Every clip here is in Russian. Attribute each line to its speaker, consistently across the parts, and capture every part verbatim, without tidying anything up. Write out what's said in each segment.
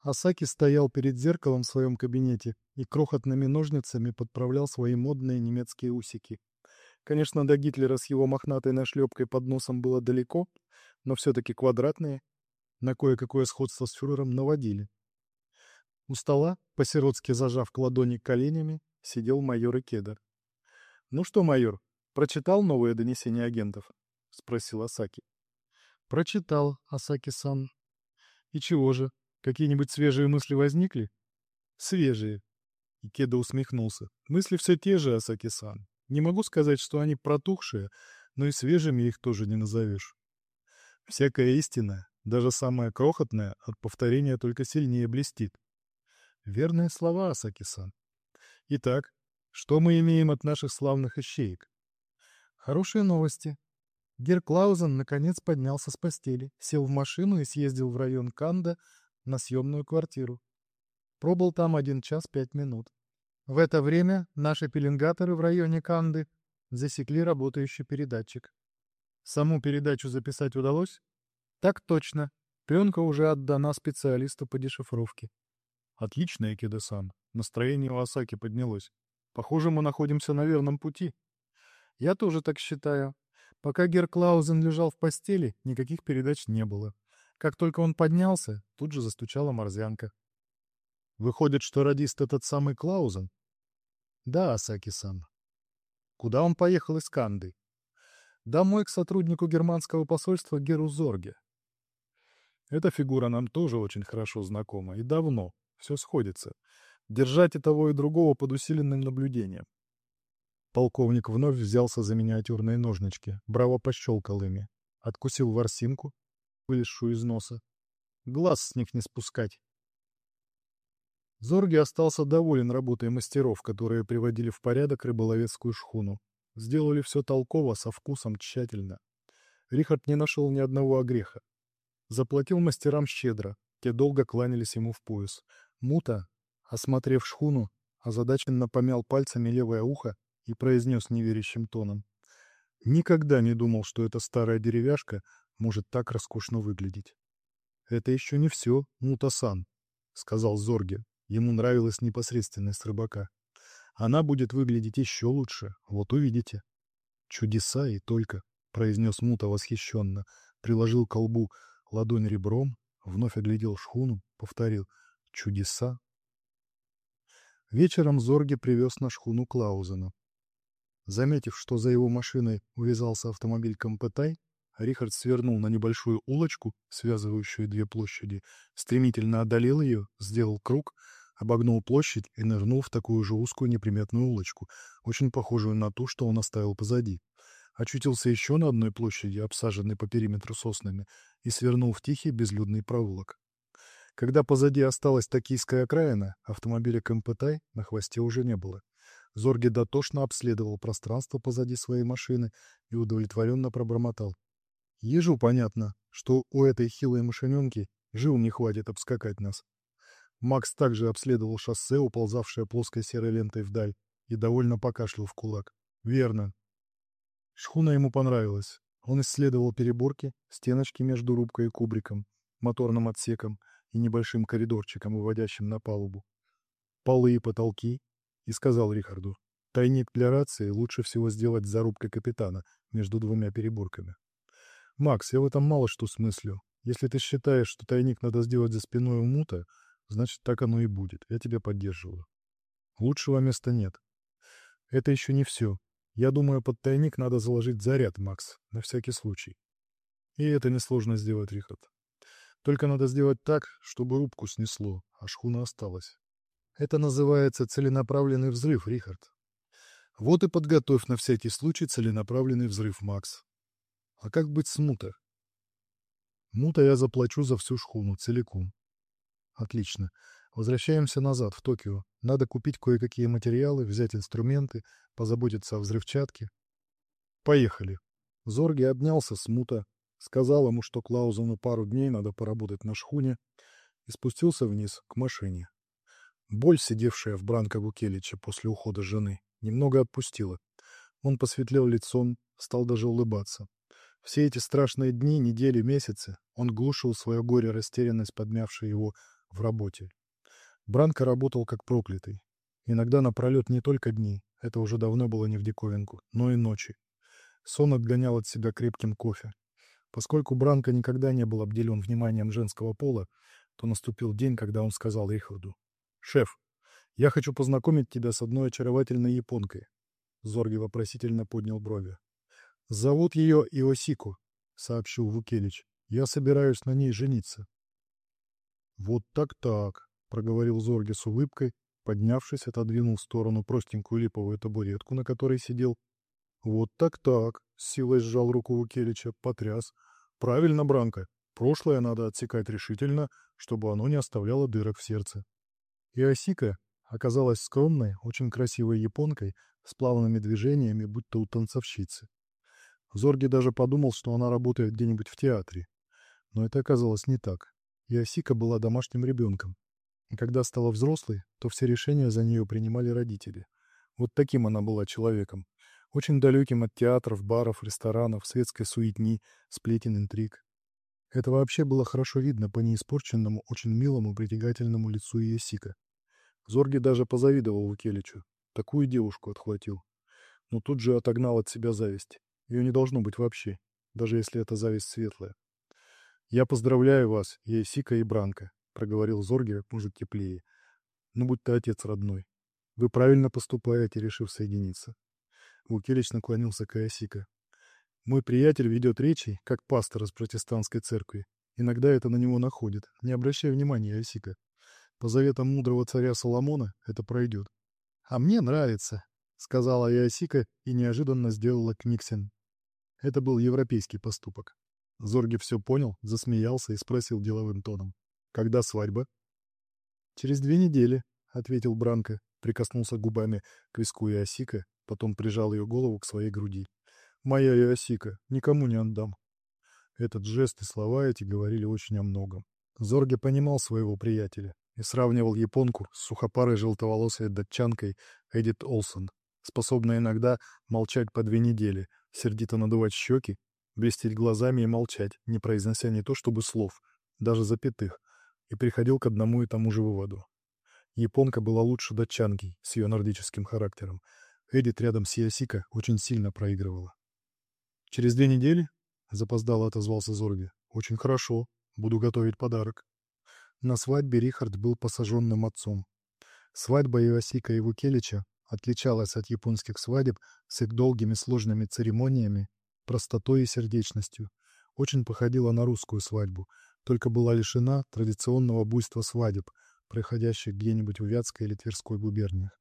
Speaker 1: Асаки стоял перед зеркалом в своем кабинете и крохотными ножницами подправлял свои модные немецкие усики. Конечно, до Гитлера с его мохнатой нашлепкой под носом было далеко, но все-таки квадратные, на кое-какое сходство с фюрером наводили. У стола, по-сиротски зажав ладони коленями, сидел майор Икеда. «Ну что, майор, прочитал новое донесение агентов?» — спросил Асаки. «Прочитал, Асаки-сан. И чего же, какие-нибудь свежие мысли возникли?» «Свежие». Икеда усмехнулся. «Мысли все те же, Асаки-сан. Не могу сказать, что они протухшие, но и свежими их тоже не назовешь. Всякая истина, даже самая крохотная, от повторения только сильнее блестит». «Верные слова, Асаки-сан. Итак, что мы имеем от наших славных ищеек?» «Хорошие новости. Герр Клаузен наконец поднялся с постели, сел в машину и съездил в район Канда на съемную квартиру. Пробыл там один час пять минут. В это время наши пеленгаторы в районе Канды засекли работающий передатчик. Саму передачу записать удалось? Так точно. Пленка уже отдана специалисту по дешифровке. Отлично, Экида-сан. Настроение у Асаки поднялось. Похоже, мы находимся на верном пути. Я тоже так считаю. Пока Герр Клаузен лежал в постели, никаких передач не было. Как только он поднялся, тут же застучала морзянка. Выходит, что радист этот самый Клаузен? Да, Асаки-сан. Куда он поехал из Канды? Домой к сотруднику германского посольства Геру Зорге. Эта фигура нам тоже очень хорошо знакома. И давно. Все сходится. Держать и того, и другого под усиленным наблюдением. Полковник вновь взялся за миниатюрные ножнички, браво пощелкал ими, откусил ворсинку, вылезшую из носа. Глаз с них не спускать. Зорге остался доволен работой мастеров, которые приводили в порядок рыболовецкую шхуну. Сделали все толково, со вкусом, тщательно. Рихард не нашел ни одного огреха. Заплатил мастерам щедро, те долго кланялись ему в пояс. Мута, осмотрев шхуну, озадаченно помял пальцами левое ухо и произнес неверящим тоном: «Никогда не думал, что эта старая деревяшка может так роскошно выглядеть». «Это еще не все, Мута-сан», — сказал Зорге. Ему нравилась непосредственность рыбака. «Она будет выглядеть еще лучше, вот увидите». «Чудеса и только», — произнес Мута восхищенно, приложил к колбу ладонь ребром, вновь оглядел шхуну, повторил: «Чудеса». Вечером Зорге привез на шхуну Клаузена. Заметив, что за его машиной увязался автомобиль Компетай, Рихард свернул на небольшую улочку, связывающую две площади, стремительно одолел ее, сделал круг, обогнул площадь и нырнул в такую же узкую неприметную улочку, очень похожую на ту, что он оставил позади. Очутился еще на одной площади, обсаженной по периметру соснами, и свернул в тихий безлюдный проулок. Когда позади осталась токийская окраина, автомобиля Компетай на хвосте уже не было. Зорге дотошно обследовал пространство позади своей машины и удовлетворенно пробормотал: «Ежу понятно, что у этой хилой машиненки жил не хватит обскакать нас». Макс также обследовал шоссе, уползавшее плоской серой лентой вдаль, и довольно покашлял в кулак. «Верно». Шхуна ему понравилась. Он исследовал переборки, стеночки между рубкой и кубриком, моторным отсеком и небольшим коридорчиком, выводящим на палубу. Полы и потолки, и сказал Рихарду: «Тайник для рации лучше всего сделать за рубкой капитана между двумя переборками». «Макс, я в этом мало что смыслю. Если ты считаешь, что тайник надо сделать за спиной у Мута, значит, так оно и будет. Я тебя поддерживаю. Лучшего места нет. Это еще не все. Я думаю, под тайник надо заложить заряд, Макс, на всякий случай. И это несложно сделать, Рихард. Только надо сделать так, чтобы рубку снесло, а шхуна осталась. Это называется целенаправленный взрыв, Рихард. Вот и подготовь на всякий случай целенаправленный взрыв, Макс. А как быть с Мута? Мута я заплачу за всю шхуну, целиком. Отлично. Возвращаемся назад, в Токио. Надо купить кое-какие материалы, взять инструменты, позаботиться о взрывчатке. Поехали. Зорге обнялся с Мута, сказал ему, что Клаузену пару дней надо поработать на шхуне, и спустился вниз, к машине. Боль, сидевшая в Бранкову Келича после ухода жены, немного отпустила. Он посветлел лицом, стал даже улыбаться. Все эти страшные дни, недели, месяцы он глушил свое горе, растерянность, подмявшей его в работе. Бранко работал как проклятый. Иногда напролет не только дни, это уже давно было не в диковинку, но и ночи. Сон отгонял от себя крепким кофе. Поскольку Бранко никогда не был обделен вниманием женского пола, то наступил день, когда он сказал Рихарду: «Шеф, я хочу познакомить тебя с одной очаровательной японкой». Зорги вопросительно поднял брови. «Зовут ее Иосико», — сообщил Вукелич. «Я собираюсь на ней жениться». «Вот так-так», — проговорил Зорги с улыбкой, поднявшись, отодвинул в сторону простенькую липовую табуретку, на которой сидел. «Вот так-так», — с силой сжал руку Вукелича, потряс. «Правильно, Бранко. Прошлое надо отсекать решительно, чтобы оно не оставляло дырок в сердце». Иосика оказалась скромной, очень красивой японкой с плавными движениями, будто у танцовщицы. Зорги даже подумал, что она работает где-нибудь в театре. Но это оказалось не так. Иосика была домашним ребенком. И когда стала взрослой, то все решения за нее принимали родители. Вот таким она была человеком. Очень далеким от театров, баров, ресторанов, светской суетни, сплетен, интриг. Это вообще было хорошо видно по неиспорченному, очень милому, притягательному лицу Иосика. Зорги даже позавидовал Вукеличу. Такую девушку отхватил. Но тут же отогнал от себя зависть. Ее не должно быть вообще, даже если эта зависть светлая. «Я поздравляю вас, Иосика и Бранко», — проговорил Зорги как может теплее. «Ну, будь ты отец родной. Вы правильно поступаете, решив соединиться». Вукелич наклонился к Иосика. «Мой приятель ведет речи, как пастор из протестантской церкви. Иногда это на него находит. Не обращай внимания, Иосика. По заветам мудрого царя Соломона это пройдет». «А мне нравится», — сказала Иосика и неожиданно сделала книгсен. Это был европейский поступок. Зорги все понял, засмеялся и спросил деловым тоном: «Когда свадьба?» «Через две недели», — ответил Бранко, прикоснулся губами к виску Иосика, потом прижал ее голову к своей груди. «Моя Иосика, никому не отдам». Этот жест и слова эти говорили очень о многом. Зорге понимал своего приятеля и сравнивал японку с сухопарой желтоволосой датчанкой Эдит Олсон, способной иногда молчать по две недели, сердито надувать щеки, блестеть глазами и молчать, не произнося не то чтобы слов, даже запятых, и приходил к одному и тому же выводу. Японка была лучше датчанки с ее нордическим характером. Эдит рядом с Иосика очень сильно проигрывала. «Через две недели?» — запоздало отозвался Зорге. «Очень хорошо. Буду готовить подарок». На свадьбе Рихард был посаженным отцом. Свадьба Иосика и Вукелича отличалась от японских свадеб с их долгими сложными церемониями, простотой и сердечностью. Очень походила на русскую свадьбу, только была лишена традиционного буйства свадеб, проходящих где-нибудь в Вятской или Тверской губерниях.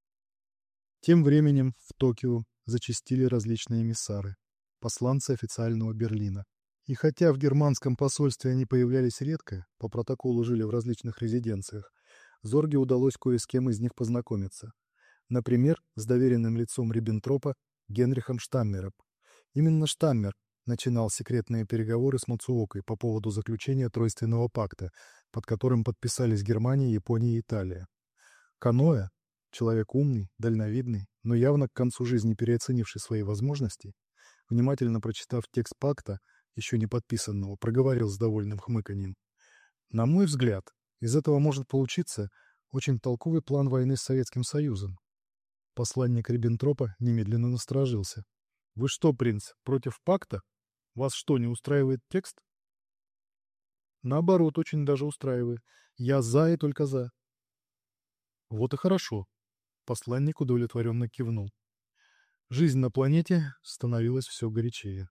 Speaker 1: Тем временем в Токио зачастили различные эмиссары, посланцы официального Берлина. И хотя в германском посольстве они появлялись редко, по протоколу жили в различных резиденциях, Зорге удалось кое с кем из них познакомиться. Например, с доверенным лицом Риббентропа Генрихом Штаммером. Именно Штаммер начинал секретные переговоры с Мацуокой по поводу заключения Тройственного пакта, под которым подписались Германия, Япония и Италия. Каноэ, человек умный, дальновидный, но явно к концу жизни переоценивший свои возможности, внимательно прочитав текст пакта, еще не подписанного, проговорил с довольным хмыканьем: «На мой взгляд, из этого может получиться очень толковый план войны с Советским Союзом». Посланник Риббентропа немедленно насторожился. «Вы что, принц, против пакта? Вас что, не устраивает текст?» «Наоборот, очень даже устраивает. Я за и только за». «Вот и хорошо», — посланник удовлетворенно кивнул. Жизнь на планете становилась все горячее.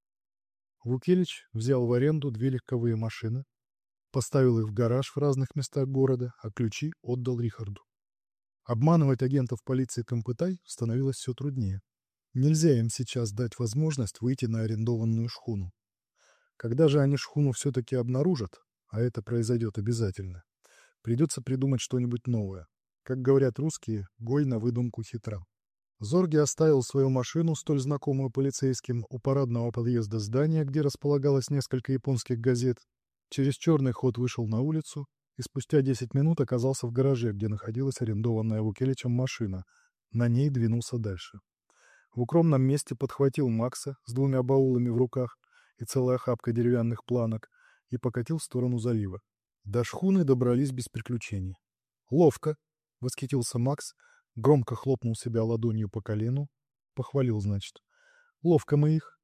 Speaker 1: Вукелич взял в аренду две легковые машины, поставил их в гараж в разных местах города, а ключи отдал Рихарду. Обманывать агентов полиции Кампытай становилось все труднее. Нельзя им сейчас дать возможность выйти на арендованную шхуну. Когда же они шхуну все-таки обнаружат, а это произойдет обязательно, придется придумать что-нибудь новое. Как говорят русские, гой на выдумку хитра. Зорги оставил свою машину, столь знакомую полицейским, у парадного подъезда здания, где располагалось несколько японских газет. Через черный ход вышел на улицу и спустя десять минут оказался в гараже, где находилась арендованная Вукеличем машина. На ней двинулся дальше. В укромном месте подхватил Макса с двумя баулами в руках и целой охапкой деревянных планок и покатил в сторону залива. До шхуны добрались без приключений. «Ловко!» — восхитился Макс, громко хлопнул себя ладонью по колену. Похвалил, значит. «Ловко мы их!»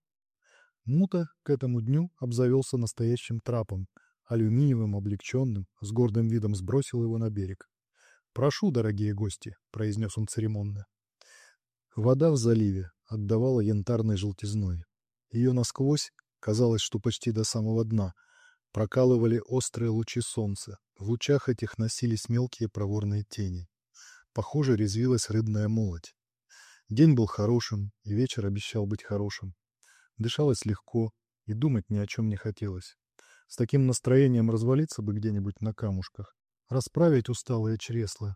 Speaker 1: Мута к этому дню обзавелся настоящим трапом, алюминиевым, облегченным, с гордым видом сбросил его на берег. «Прошу, дорогие гости!» — произнес он церемонно. Вода в заливе отдавала янтарной желтизной. Ее насквозь, казалось, что почти до самого дна, прокалывали острые лучи солнца. В лучах этих носились мелкие проворные тени. Похоже, резвилась рыбная молоть. День был хорошим, и вечер обещал быть хорошим. Дышалось легко, и думать ни о чем не хотелось. С таким настроением развалиться бы где-нибудь на камушках, расправить усталые чресла,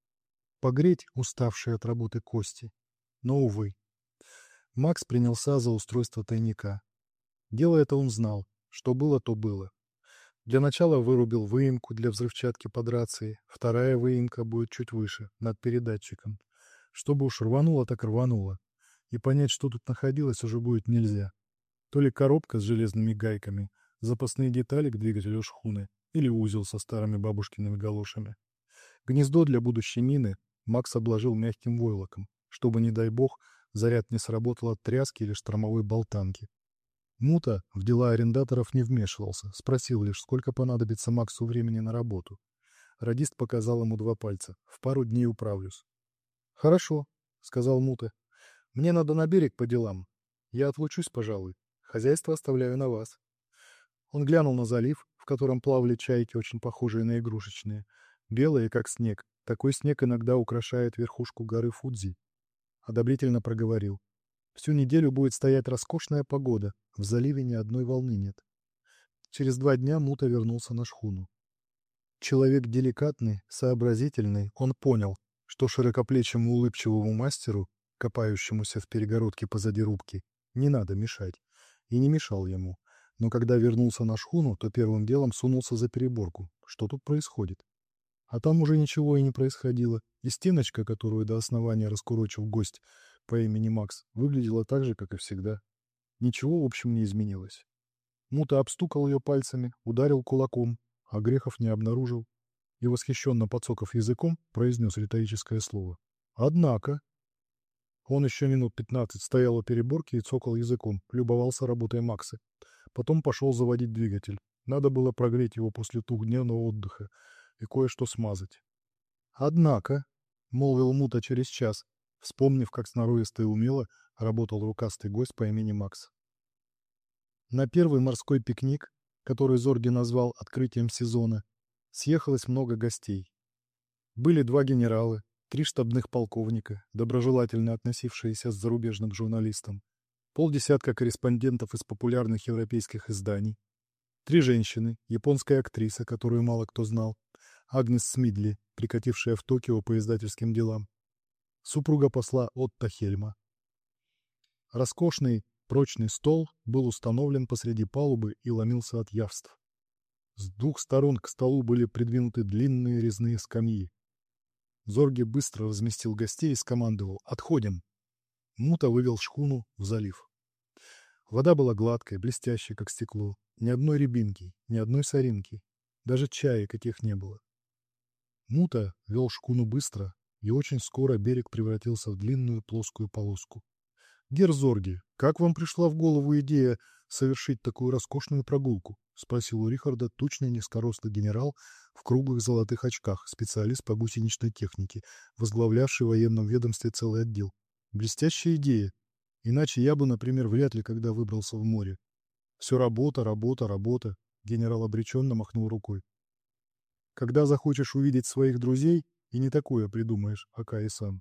Speaker 1: погреть уставшие от работы кости. Но, увы. Макс принялся за устройство тайника. Дело это он знал. Что было, то было. Для начала вырубил выемку для взрывчатки под рацией. Вторая выемка будет чуть выше, над передатчиком. Чтобы уж рвануло, так рвануло. И понять, что тут находилось, уже будет нельзя. То ли коробка с железными гайками, запасные детали к двигателю шхуны, или узел со старыми бабушкиными галошами. Гнездо для будущей мины Макс обложил мягким войлоком, чтобы, не дай бог, заряд не сработал от тряски или штормовой болтанки. Мута в дела арендаторов не вмешивался, спросил лишь, сколько понадобится Максу времени на работу. Радист показал ему два пальца. «В пару дней управлюсь». «Хорошо», — сказал Мута. «Мне надо на берег по делам. Я отлучусь, пожалуй. Хозяйство оставляю на вас». Он глянул на залив, в котором плавали чайки, очень похожие на игрушечные. Белые, как снег. Такой снег иногда украшает верхушку горы Фудзи. Одобрительно проговорил. Всю неделю будет стоять роскошная погода, в заливе ни одной волны нет. Через два дня Мута вернулся на шхуну. Человек деликатный, сообразительный, он понял, что широкоплечему улыбчивому мастеру, копающемуся в перегородке позади рубки, не надо мешать, и не мешал ему. Но когда вернулся на шхуну, то первым делом сунулся за переборку. Что тут происходит? А там уже ничего и не происходило, и стеночка, которую до основания раскурочил гость по имени Макс, выглядела так же, как и всегда. Ничего, в общем, не изменилось. Мута обстукал ее пальцами, ударил кулаком, а Грехов не обнаружил, и, восхищенно подсоков языком, произнес риторическое слово. «Однако...» Он еще минут пятнадцать стоял у переборки и цокал языком, любовался работой Макса. Потом пошел заводить двигатель. Надо было прогреть его после двухдневного отдыха и кое-что смазать. «Однако...» — молвил Мута через час, вспомнив, как сноровисто и умело работал рукастый гость по имени Макс. На первый морской пикник, который Зорги назвал открытием сезона, съехалось много гостей. Были два генерала, три штабных полковника, доброжелательно относившиеся к зарубежным журналистам, полдесятка корреспондентов из популярных европейских изданий, три женщины, японская актриса, которую мало кто знал, Агнес Смидли, прикатившая в Токио по издательским делам, супруга посла Отто Хельма. Роскошный, прочный стол был установлен посреди палубы и ломился от явств. С двух сторон к столу были придвинуты длинные резные скамьи. Зорги быстро разместил гостей и скомандовал «Отходим!». Мута вывел шхуну в залив. Вода была гладкой, блестящей, как стекло. Ни одной рябинки, ни одной соринки. Даже чая каких не было. Мута вел шхуну быстро, и очень скоро берег превратился в длинную плоскую полоску. «Герр Зорги, как вам пришла в голову идея совершить такую роскошную прогулку?» — спросил у Рихарда тучный низкорослый генерал в круглых золотых очках, специалист по гусеничной технике, возглавлявший в военном ведомстве целый отдел. «Блестящая идея. Иначе я бы, например, вряд ли когда выбрался в море. Все работа, работа, работа», — генерал обреченно махнул рукой. «Когда захочешь увидеть своих друзей, и не такое придумаешь, Акаи-сан.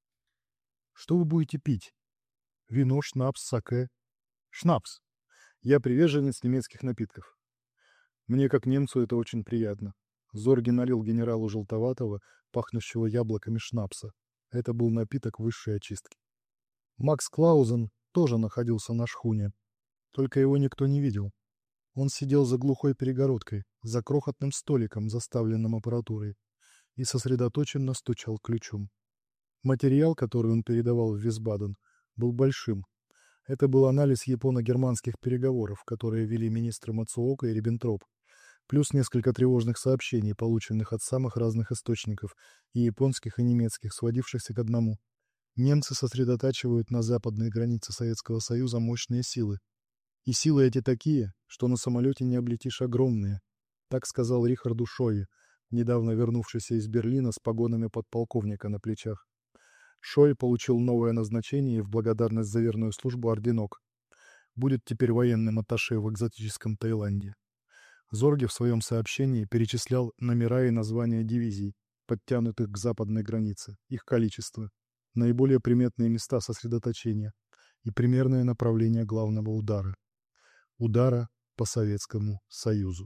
Speaker 1: Что вы будете пить? Вино, шнапс, саке. Шнапс. Я приверженец немецких напитков. Мне, как немцу, это очень приятно. Зорги налил генералу желтоватого, пахнущего яблоками шнапса. Это был напиток высшей очистки. Макс Клаузен тоже находился на шхуне. Только его никто не видел. Он сидел за глухой перегородкой, за крохотным столиком, заставленным аппаратурой, и сосредоточенно стучал ключом. Материал, который он передавал в Висбаден, был большим. Это был анализ японо-германских переговоров, которые вели министры Мацуока и Риббентроп. плюс несколько тревожных сообщений, полученных от самых разных источников, и японских, и немецких, сводившихся к одному. Немцы сосредотачивают на западной границе Советского Союза мощные силы. И силы эти такие, что на самолете не облетишь, огромные. Так сказал Рихарду Шойе, недавно вернувшийся из Берлина с погонами подполковника на плечах. Шойе получил новое назначение и в благодарность за верную службу орденок. Будет теперь военным атташе в экзотическом Таиланде. Зорге в своем сообщении перечислял номера и названия дивизий, подтянутых к западной границе, их количество, наиболее приметные места сосредоточения и примерное направление главного удара. Удара по Советскому Союзу.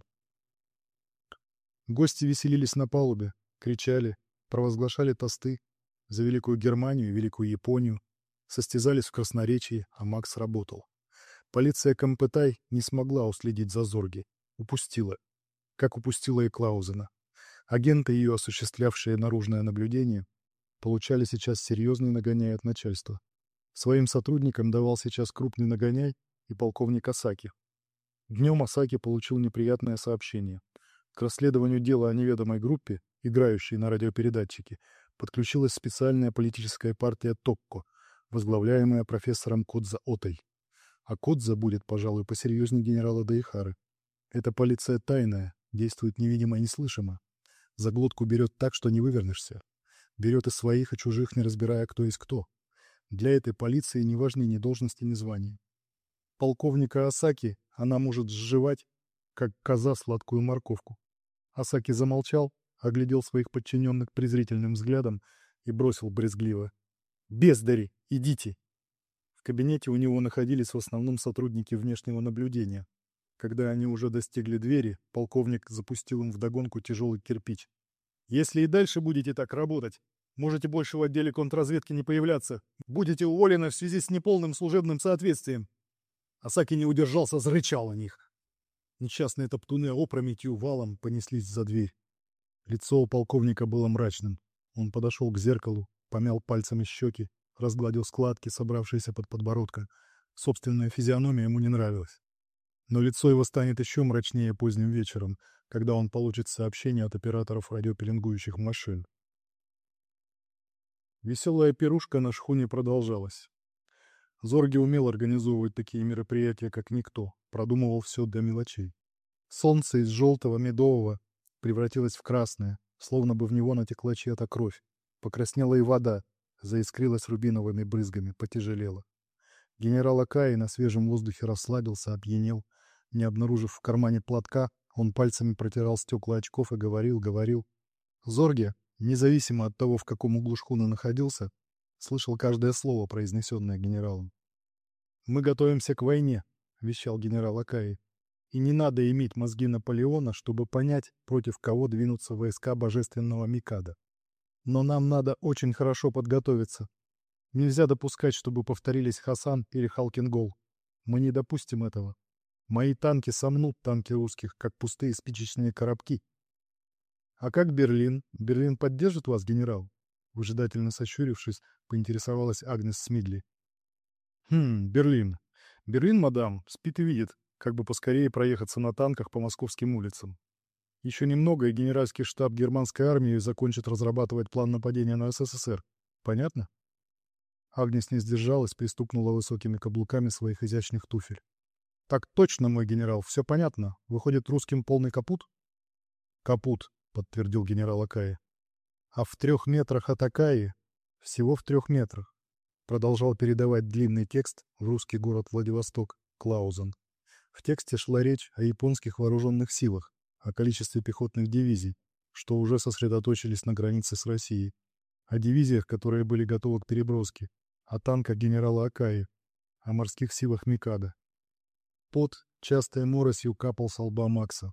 Speaker 1: Гости веселились на палубе, кричали, провозглашали тосты за Великую Германию и Великую Японию, состязались в красноречии, а Макс работал. Полиция Кампетай не смогла уследить за Зорге, упустила, как упустила и Клаузена. Агенты, ее осуществлявшие наружное наблюдение, получали сейчас серьезный нагоняй от начальства. Своим сотрудникам давал сейчас крупный нагоняй и полковник Асаки. Днем Асаки получил неприятное сообщение. К расследованию дела о неведомой группе, играющей на радиопередатчике, подключилась специальная политическая партия Tokkо, возглавляемая профессором Кодза Отой. А Кодза будет, пожалуй, посерьезнее генерала Даихары. Эта полиция тайная, действует невидимо и неслышимо. За глотку берет так, что не вывернешься. Берет и своих, и чужих, не разбирая, кто есть кто. Для этой полиции не важны ни должности, ни звания. Полковника Асаки она может сживать, как коза сладкую морковку. Асаки замолчал, оглядел своих подчиненных презрительным взглядом и бросил брезгливо: «Бездари, идите!» В кабинете у него находились в основном сотрудники внешнего наблюдения. Когда они уже достигли двери, полковник запустил им вдогонку тяжелый кирпич. «Если и дальше будете так работать, можете больше в отделе контрразведки не появляться. Будете уволены в связи с неполным служебным соответствием». Асаки не удержался, зарычал на них. Несчастные топтуны опрометью валом понеслись за дверь. Лицо у полковника было мрачным. Он подошел к зеркалу, помял пальцами щеки, разгладил складки, собравшиеся под подбородком. Собственная физиономия ему не нравилась. Но лицо его станет еще мрачнее поздним вечером, когда он получит сообщение от операторов радиопеленгующих машин. Веселая пирушка на шхуне продолжалась. Зорге умел организовывать такие мероприятия, как никто, продумывал все до мелочей. Солнце из желтого медового превратилось в красное, словно бы в него натекла чья-то кровь. Покраснела и вода, заискрилась рубиновыми брызгами, потяжелела. Генерал Акаи на свежем воздухе расслабился, опьянел. Не обнаружив в кармане платка, он пальцами протирал стекла очков и говорил, говорил. Зорге, независимо от того, в каком углу шхуны находился, слышал каждое слово, произнесенное генералом. «Мы готовимся к войне», — вещал генерал Акаи. «И не надо иметь мозги Наполеона, чтобы понять, против кого двинутся войска божественного Микадо. Но нам надо очень хорошо подготовиться. Нельзя допускать, чтобы повторились Хасан или Халкингол. Мы не допустим этого. Мои танки сомнут танки русских, как пустые спичечные коробки». «А как Берлин? Берлин поддержит вас, генерал?» Выжидательно сощурившись, поинтересовалась Агнес Смидли. «Хм, Берлин. Берлин, мадам, спит и видит, как бы поскорее проехаться на танках по московским улицам. Еще немного, и генеральский штаб германской армии закончит разрабатывать план нападения на СССР. Понятно?» Агнес не сдержалась, пристукнула высокими каблуками своих изящных туфель. «Так точно, мой генерал, все понятно. Выходит, русским полный капут?» «Капут», — подтвердил генерал Акаи. «А в трех метрах от Акаи, всего в трех метрах», продолжал передавать длинный текст в русский город Владивосток Клаузен. В тексте шла речь о японских вооруженных силах, о количестве пехотных дивизий, что уже сосредоточились на границе с Россией, о дивизиях, которые были готовы к переброске, о танках генерала Акаи, о морских силах Микадо. Пот частой моросью капал со лба Макса.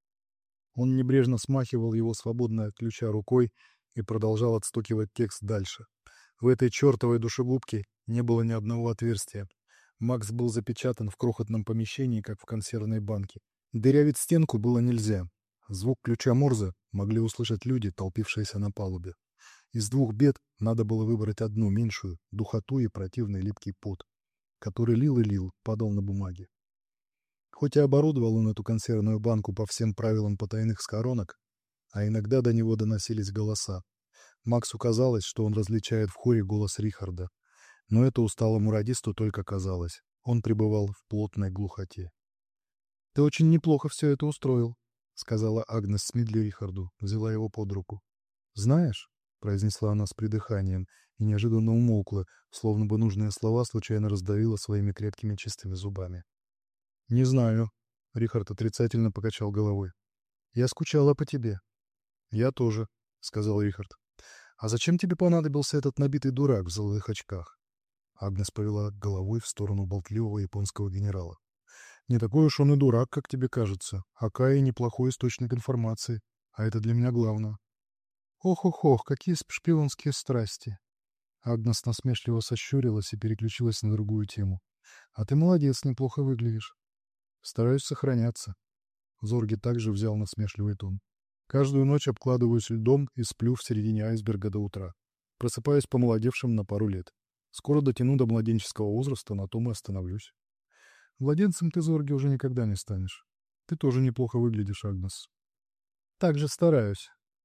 Speaker 1: Он небрежно смахивал его свободной от ключа рукой и продолжал отстукивать текст дальше. В этой чертовой душегубке не было ни одного отверстия. Макс был запечатан в крохотном помещении, как в консервной банке. Дырявить стенку было нельзя. Звук ключа Морзе могли услышать люди, толпившиеся на палубе. Из двух бед надо было выбрать одну, меньшую, духоту и противный липкий пот, который лил и лил, падал на бумаге. Хоть и оборудовал он эту консервную банку по всем правилам потайных схоронок, а иногда до него доносились голоса. Максу казалось, что он различает в хоре голос Рихарда. Но это усталому радисту только казалось. Он пребывал в плотной глухоте. «Ты очень неплохо все это устроил», — сказала Агнес Смидли Рихарду, взяла его под руку. «Знаешь», — произнесла она с придыханием и неожиданно умолкла, словно бы нужные слова случайно раздавила своими крепкими чистыми зубами. «Не знаю», — Рихард отрицательно покачал головой. «Я скучала по тебе». «Я тоже», — сказал Рихард. «А зачем тебе понадобился этот набитый дурак в золотых очках?» Агнес повела головой в сторону болтливого японского генерала. «Не такой уж он и дурак, как тебе кажется. Акаи — неплохой источник информации, а это для меня главное». «Ох-ох-ох, какие шпионские страсти!» Агнес насмешливо сощурилась и переключилась на другую тему. «А ты молодец, неплохо выглядишь». «Стараюсь сохраняться». Зорги также взял насмешливый тон. «Каждую ночь обкладываюсь льдом и сплю в середине айсберга до утра. Просыпаюсь помолодевшим на пару лет. Скоро дотяну до младенческого возраста, на том и остановлюсь». «Младенцем ты, Зорги, уже никогда не станешь. Ты тоже неплохо выглядишь, Агнес». «Так же стараюсь».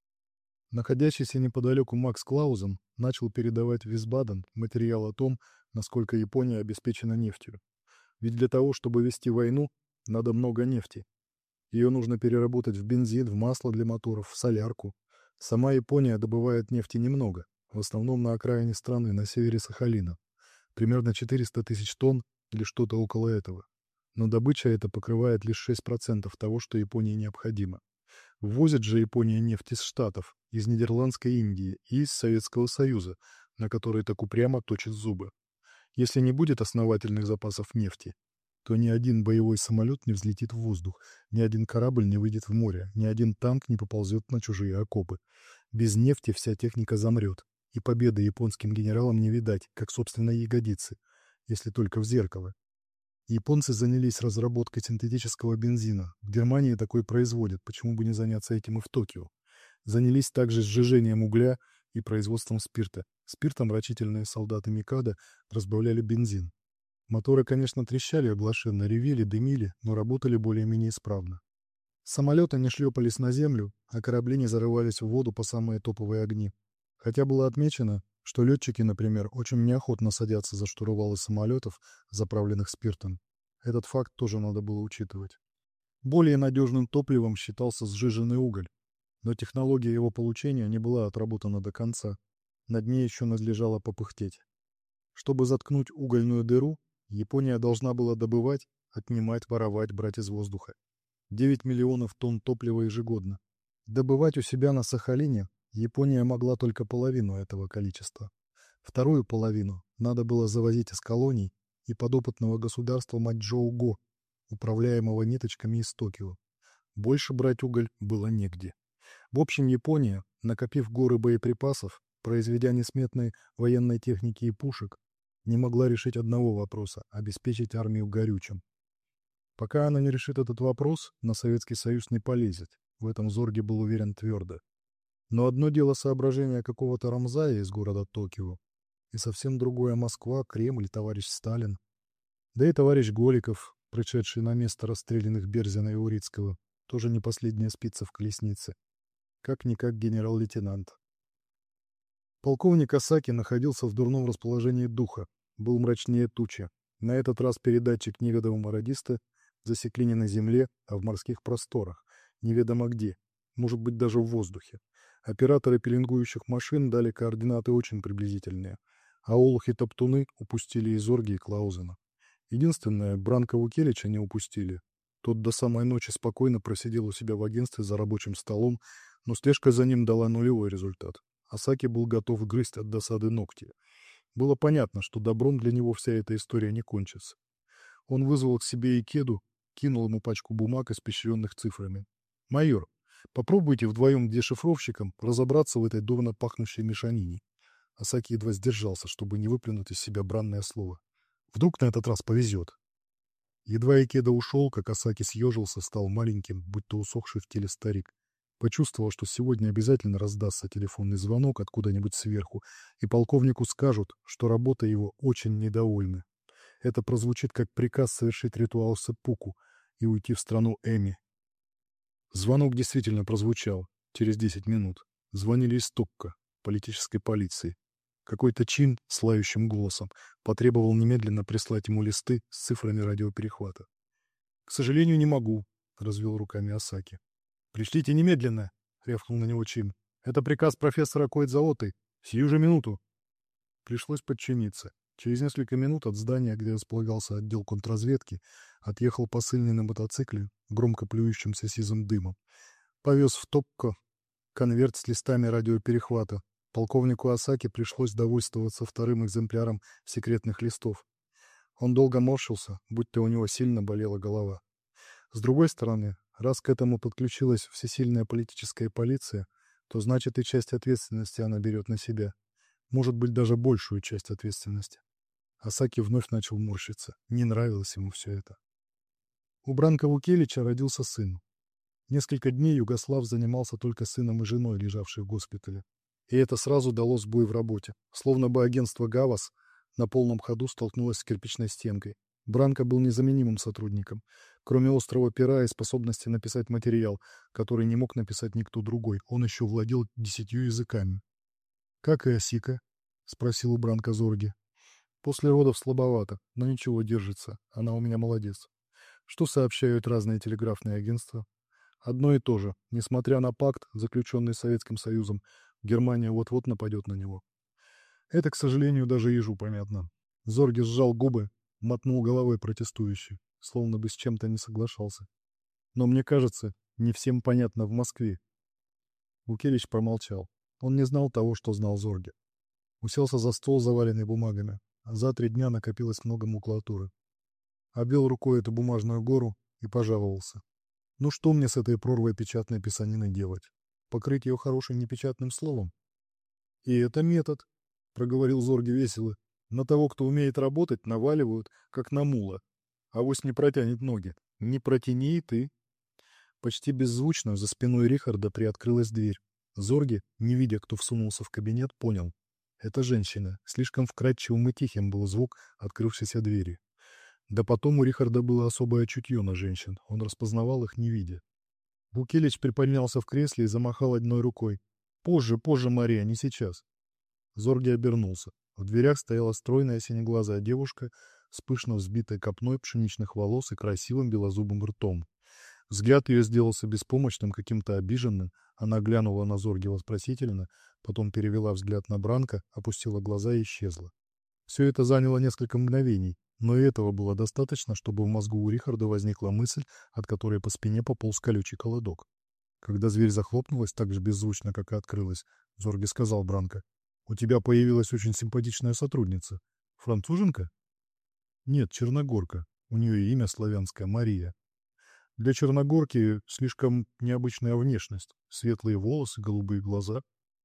Speaker 1: Находящийся неподалеку Макс Клаузен начал передавать в Висбаден материал о том, насколько Япония обеспечена нефтью. Ведь для того, чтобы вести войну, надо много нефти. Ее нужно переработать в бензин, в масло для моторов, в солярку. Сама Япония добывает нефти немного, в основном на окраине страны, на севере Сахалина. Примерно четыреста тысяч тонн или что-то около этого. Но добыча эта покрывает лишь шесть процентов того, что Японии необходимо. Ввозит же Япония нефть из Штатов, из Нидерландской Индии и из Советского Союза, на который так упрямо точит зубы. Если не будет основательных запасов нефти, то ни один боевой самолет не взлетит в воздух, ни один корабль не выйдет в море, ни один танк не поползет на чужие окопы. Без нефти вся техника замрет, и победы японским генералам не видать, как собственной ягодицы, если только в зеркало. Японцы занялись разработкой синтетического бензина. В Германии такой производят, почему бы не заняться этим и в Токио. Занялись также сжижением угля и производством спирта. Спиртом рачительные солдаты Микадо разбавляли бензин. Моторы, конечно, трещали оглашенно, ревели, дымили, но работали более-менее исправно. Самолеты не шлепались на землю, а корабли не зарывались в воду по самые топовые огни. Хотя было отмечено, что летчики, например, очень неохотно садятся за штурвалы самолетов, заправленных спиртом. Этот факт тоже надо было учитывать. Более надежным топливом считался сжиженный уголь, но технология его получения не была отработана до конца. Над ней еще надлежало попыхтеть. Чтобы заткнуть угольную дыру, Япония должна была добывать, отнимать, воровать, брать из воздуха. девять миллионов тонн топлива ежегодно. Добывать у себя на Сахалине Япония могла только половину этого количества. Вторую половину надо было завозить из колоний и подопытного государства Маджоу-го, управляемого ниточками из Токио. Больше брать уголь было негде. В общем, Япония, накопив горы боеприпасов, произведя несметные военной техники и пушек, не могла решить одного вопроса – обеспечить армию горючим. Пока она не решит этот вопрос, на Советский Союз не полезет. В этом Зорге был уверен твердо. Но одно дело соображения какого-то Рамзая из города Токио, и совсем другое Москва, Кремль, товарищ Сталин. Да и товарищ Голиков, пришедший на место расстрелянных Берзина и Урицкого, тоже не последняя спица в колеснице. Как-никак генерал-лейтенант. Полковник Асаки находился в дурном расположении духа, был мрачнее тучи. На этот раз передатчик неведомого радиста засекли не на земле, а в морских просторах, неведомо где, может быть даже в воздухе. Операторы пеленгующих машин дали координаты очень приблизительные, а олухи-топтуны упустили и Зорги, и Клаузена. Единственное, Бранка Вукелича не упустили. Тот до самой ночи спокойно просидел у себя в агентстве за рабочим столом, но слежка за ним дала нулевой результат. Асаки был готов грызть от досады ногти. Было понятно, что добром для него вся эта история не кончится. Он вызвал к себе Икеду, кинул ему пачку бумаг, испещренных цифрами. «Майор, попробуйте вдвоем с дешифровщиком разобраться в этой дурно пахнущей мешанине». Асаки едва сдержался, чтобы не выплюнуть из себя бранное слово. «Вдруг на этот раз повезет». Едва Икеда ушел, как Асаки съежился, стал маленьким, будто усохший в теле старик. Почувствовал, что сегодня обязательно раздастся телефонный звонок откуда-нибудь сверху, и полковнику скажут, что работа его очень недовольны. Это прозвучит как приказ совершить ритуал сэппуку, и уйти в страну Эми. Звонок действительно прозвучал через десять минут. Звонили из Токко, политической полиции. Какой-то чин с лающим голосом потребовал немедленно прислать ему листы с цифрами радиоперехвата. «К сожалению, не могу», — развел руками Асаки. «Пришлите немедленно», — рявкнул на него чин. «Это приказ профессора Коидзаоты. Сию же минуту». Пришлось подчиниться. Через несколько минут от здания, где располагался отдел контрразведки, отъехал посыльный на мотоцикле, громко плюющимся сизым дымом. Повез в Токко конверт с листами радиоперехвата. Полковнику Асаки пришлось довольствоваться вторым экземпляром секретных листов. Он долго морщился, будто у него сильно болела голова. С другой стороны, раз к этому подключилась всесильная политическая полиция, то значит и часть ответственности она берет на себя. Может быть, даже большую часть ответственности. Асаки вновь начал морщиться. Не нравилось ему все это. У Бранка Вукелича родился сын. Несколько дней Югослав занимался только сыном и женой, лежавшей в госпитале. И это сразу дало сбой в работе. Словно бы агентство ГАВАС на полном ходу столкнулось с кирпичной стенкой. Бранко был незаменимым сотрудником. Кроме острого пера и способности написать материал, который не мог написать никто другой, он еще владел десятью языками. «Как и Осика?» — спросил у Бранко Зорги. «После родов слабовато, но ничего, держится. Она у меня молодец. Что сообщают разные телеграфные агентства? Одно и то же. Несмотря на пакт, заключенный Советским Союзом, Германия вот-вот нападет на него. Это, к сожалению, даже ежу понятно». Зорги сжал губы, мотнул головой протестующий, словно бы с чем-то не соглашался. «Но мне кажется, не всем понятно в Москве». Вукелич промолчал. Он не знал того, что знал Зорги. Уселся за стол, заваленный бумагами. А за три дня накопилось много макулатуры. Обвел рукой эту бумажную гору и пожаловался. «Ну что мне с этой прорвой печатной писанины делать? Покрыть ее хорошим непечатным словом?» «И это метод», — проговорил Зорги весело. «На того, кто умеет работать, наваливают, как на мула. Авось не протянет ноги. Не протяни и ты». Почти беззвучно за спиной Рихарда приоткрылась дверь. Зорги, не видя, кто всунулся в кабинет, понял. Это женщина. Слишком вкрадчивым и тихим был звук открывшейся двери. Да потом у Рихарда было особое чутье на женщин. Он распознавал их, не видя. Вукелич приподнялся в кресле и замахал одной рукой. «Позже, позже, Мария, не сейчас». Зорги обернулся. В дверях стояла стройная синеглазая девушка с пышно взбитой копной пшеничных волос и красивым белозубым ртом. Взгляд ее сделался беспомощным, каким-то обиженным. Она глянула на Зорги вопросительно, потом перевела взгляд на Бранко, опустила глаза и исчезла. Все это заняло несколько мгновений, но и этого было достаточно, чтобы в мозгу у Рихарда возникла мысль, от которой по спине пополз колючий холодок. Когда дверь захлопнулась так же беззвучно, как и открылась, Зорги сказал Бранко: «У тебя появилась очень симпатичная сотрудница. Француженка?» «Нет, черногорка. У нее имя славянское — Мария. Для черногорки слишком необычная внешность. Светлые волосы, голубые глаза.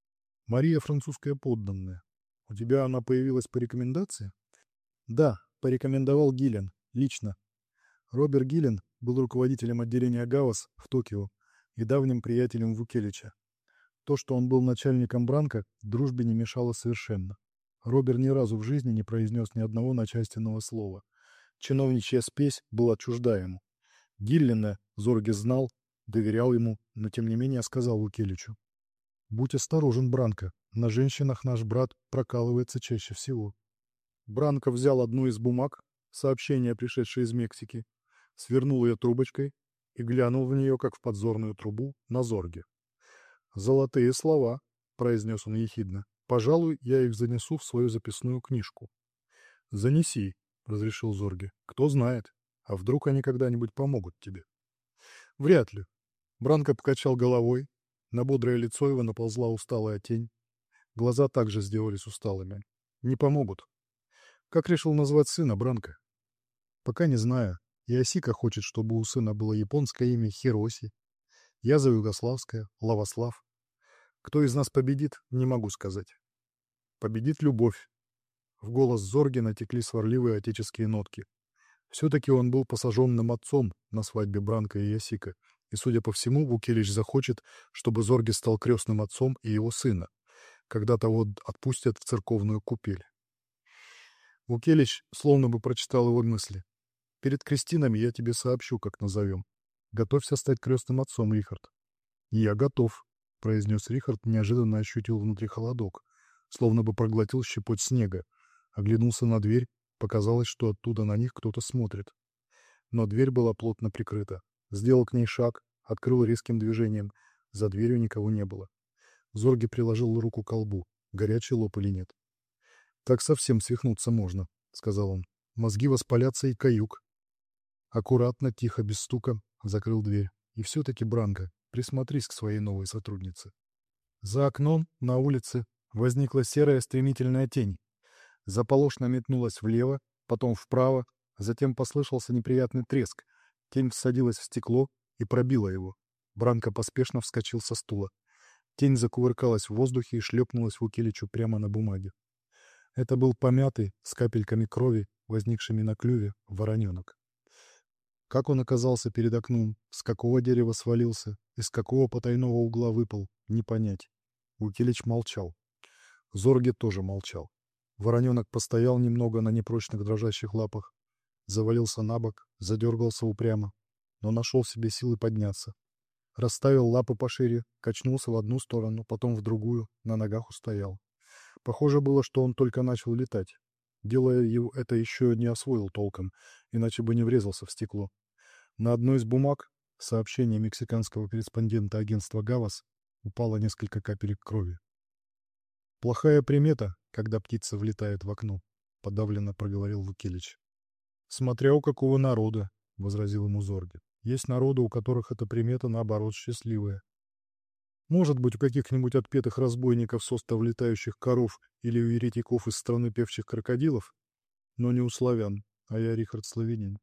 Speaker 1: Мария французская подданная. У тебя она появилась по рекомендации?» «Да, порекомендовал Гиллен. Лично. Роберт Гиллен был руководителем отделения ГАВАС в Токио и давним приятелем Вукелича. То, что он был начальником Бранко, дружбе не мешало совершенно. Роберт ни разу в жизни не произнес ни одного начальственного слова. Чиновничья спесь была чужда ему. Гиллена Зорге знал, доверял ему, но тем не менее сказал Вукеличу: «Будь осторожен, Бранко, на женщинах наш брат прокалывается чаще всего». Бранко взял одну из бумаг, сообщение, пришедшее из Мексики, свернул ее трубочкой и глянул в нее, как в подзорную трубу, на Зорге. «Золотые слова», — произнес он ехидно. «Пожалуй, я их занесу в свою записную книжку». «Занеси», — разрешил Зорге. «Кто знает. А вдруг они когда-нибудь помогут тебе?» «Вряд ли». Бранко покачал головой. На бодрое лицо его наползла усталая тень. Глаза также сделались усталыми. «Не помогут». «Как решил назвать сына, Бранко?» «Пока не знаю. И Осика хочет, чтобы у сына было японское имя Хироси. Я за югославское — Лавослав. Кто из нас победит, не могу сказать». «Победит любовь». В голос Зорги натекли сварливые отеческие нотки. Все-таки он был посаженным отцом на свадьбе Бранко и Осика, и, судя по всему, Вукелич захочет, чтобы Зорги стал крестным отцом и его сына, когда того отпустят в церковную купель. Вукелич словно бы прочитал его мысли. Перед крестинами я тебе сообщу, как назовем. Готовься стать крестным отцом, Рихард». «Я готов», — произнес Рихард, неожиданно ощутил внутри холодок, словно бы проглотил щепоть снега. Оглянулся на дверь, показалось, что оттуда на них кто-то смотрит. Но дверь была плотно прикрыта. Сделал к ней шаг, открыл резким движением. За дверью никого не было. Зорге приложил руку к колбу. Горячий лоб или нет? «Так совсем свихнуться можно», — сказал он. «Мозги воспалятся и каюк». Аккуратно, тихо, без стука закрыл дверь. И все-таки, Бранко, присмотрись к своей новой сотруднице. За окном, на улице, возникла серая стремительная тень. Заполошно метнулась влево, потом вправо, затем послышался неприятный треск. Тень всадилась в стекло и пробила его. Бранко поспешно вскочил со стула. Тень закувыркалась в воздухе и шлепнулась Вукеличу прямо на бумаге. Это был помятый, с капельками крови, возникшими на клюве, вороненок. Как он оказался перед окном, с какого дерева свалился, из какого потайного угла выпал, не понять. Вукелич молчал. Зорге тоже молчал. Вороненок постоял немного на непрочных дрожащих лапах, завалился на бок, задергался упрямо, но нашел в себе силы подняться. Расставил лапы пошире, качнулся в одну сторону, потом в другую, на ногах устоял. Похоже было, что он только начал летать. Делая его это еще не освоил толком, иначе бы не врезался в стекло. На одной из бумаг, сообщение мексиканского корреспондента агентства «Гавас», упало несколько капелек крови. «Плохая примета, когда птица влетает в окно», — подавленно проговорил Вукелич. «Смотря у какого народа», — возразил ему Зорге. «Есть народы, у которых эта примета, наоборот, счастливая. Может быть, у каких-нибудь отпетых разбойников с острова летающих коров или у еретиков из страны певчих крокодилов, но не у славян, а я Рихард славянин».